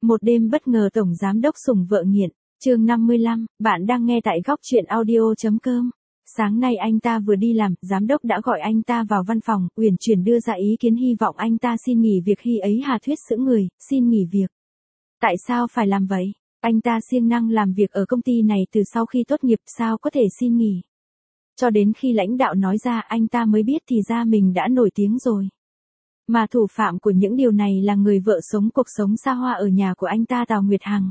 Một đêm bất ngờ tổng giám đốc sủng vợ nghiện. Chương 55, bạn đang nghe tại góc truyện audio.com. Sáng nay anh ta vừa đi làm, giám đốc đã gọi anh ta vào văn phòng, uyển chuyển đưa ra ý kiến hy vọng anh ta xin nghỉ việc. Khi ấy Hà Thuyết sững người, xin nghỉ việc. Tại sao phải làm vậy? Anh ta siêng năng làm việc ở công ty này từ sau khi tốt nghiệp, sao có thể xin nghỉ? Cho đến khi lãnh đạo nói ra anh ta mới biết thì ra mình đã nổi tiếng rồi. Mà thủ phạm của những điều này là người vợ sống cuộc sống xa hoa ở nhà của anh ta, Tào Nguyệt Hằng.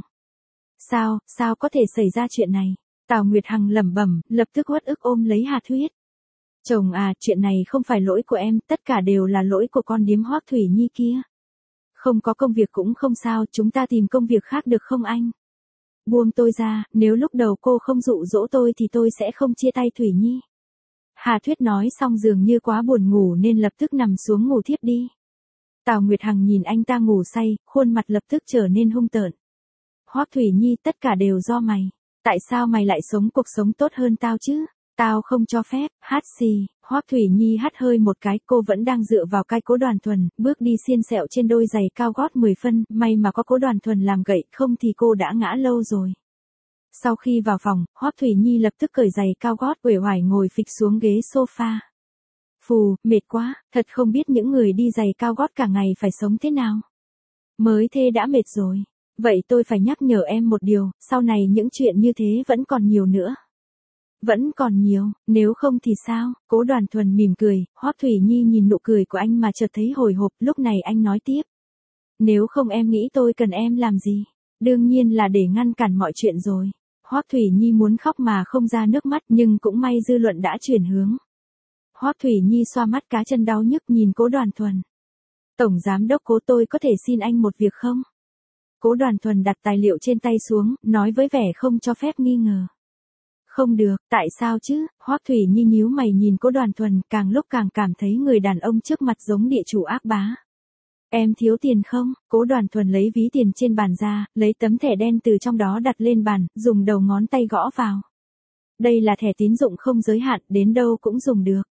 Sao có thể xảy ra chuyện này? Tào Nguyệt Hằng lẩm bẩm, lập tức uất ức ôm lấy Hà Thuyết. Chồng à, chuyện này không phải lỗi của em, tất cả đều là lỗi của con điếm Hoắc Thủy Nhi kia. Không có công việc cũng không sao, chúng ta tìm công việc khác được không anh? Buông tôi ra, nếu lúc đầu cô không dụ dỗ tôi thì tôi sẽ không chia tay Thủy Nhi. Hà Thuyết nói xong dường như quá buồn ngủ nên lập tức nằm xuống ngủ thiếp đi. Tào Nguyệt Hằng nhìn anh ta ngủ say, khuôn mặt lập tức trở nên hung tợn. Hoắc Thủy Nhi, tất cả đều do mày. Tại sao mày lại sống cuộc sống tốt hơn tao chứ? Tao không cho phép. Hát xì. Hoắc Thủy Nhi hắt hơi một cái, cô vẫn đang dựa vào cái Cố Đoàn Thuần, bước đi xiên xẹo trên đôi giày cao gót 10 phân, may mà có Cố Đoàn Thuần làm gậy, không thì cô đã ngã lâu rồi. Sau khi vào phòng, Hoắc Thủy Nhi lập tức cởi giày cao gót, uể oải ngồi phịch xuống ghế sofa. Phù, mệt quá, thật không biết những người đi giày cao gót cả ngày phải sống thế nào. Mới thế đã mệt rồi. Vậy tôi phải nhắc nhở em một điều, sau này những chuyện như thế vẫn còn nhiều nữa. Vẫn còn nhiều, nếu không thì sao? Cố Đoàn Thuần mỉm cười, Hoắc Thủy Nhi nhìn nụ cười của anh mà chợt thấy hồi hộp, lúc này anh nói tiếp. Nếu không em nghĩ tôi cần em làm gì? Đương nhiên là để ngăn cản mọi chuyện rồi. Hoắc Thủy Nhi muốn khóc mà không ra nước mắt, nhưng cũng may dư luận đã chuyển hướng. Hoắc Thủy Nhi xoa mắt cá chân đau nhức nhìn Cố Đoàn Thuần. Tổng giám đốc Cố, tôi có thể xin anh một việc không? Cố Đoàn Thuần đặt tài liệu trên tay xuống, nói với vẻ không cho phép nghi ngờ. Không được, tại sao chứ? Hoắc Thủy Nhi nhíu mày nhìn Cố Đoàn Thuần, càng lúc càng cảm thấy người đàn ông trước mặt giống địa chủ ác bá. Em thiếu tiền không? Cố Đoàn Thuần lấy ví tiền trên bàn ra, lấy tấm thẻ đen từ trong đó đặt lên bàn, dùng đầu ngón tay gõ vào. Đây là thẻ tín dụng không giới hạn, đến đâu cũng dùng được.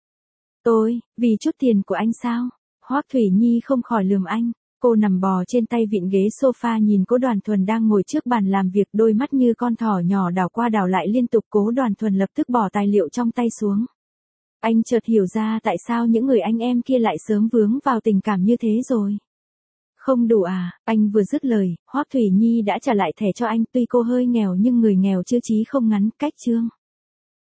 Vì chút tiền của anh sao? Hoắc Thủy Nhi không khỏi lườm anh. Cô nằm bò trên tay vịn ghế sofa nhìn Cố Đoàn Thuần đang ngồi trước bàn làm việc, đôi mắt như con thỏ nhỏ đảo qua đảo lại liên tục. Cố Đoàn Thuần lập tức bỏ tài liệu trong tay xuống. Anh chợt hiểu ra tại sao những người anh em kia lại sớm vướng vào tình cảm như thế rồi. Không đủ à? Anh vừa dứt lời, Hoắc Thủy Nhi đã trả lại thẻ cho anh, tuy cô hơi nghèo nhưng người nghèo chưa chí không ngắn, cách chương.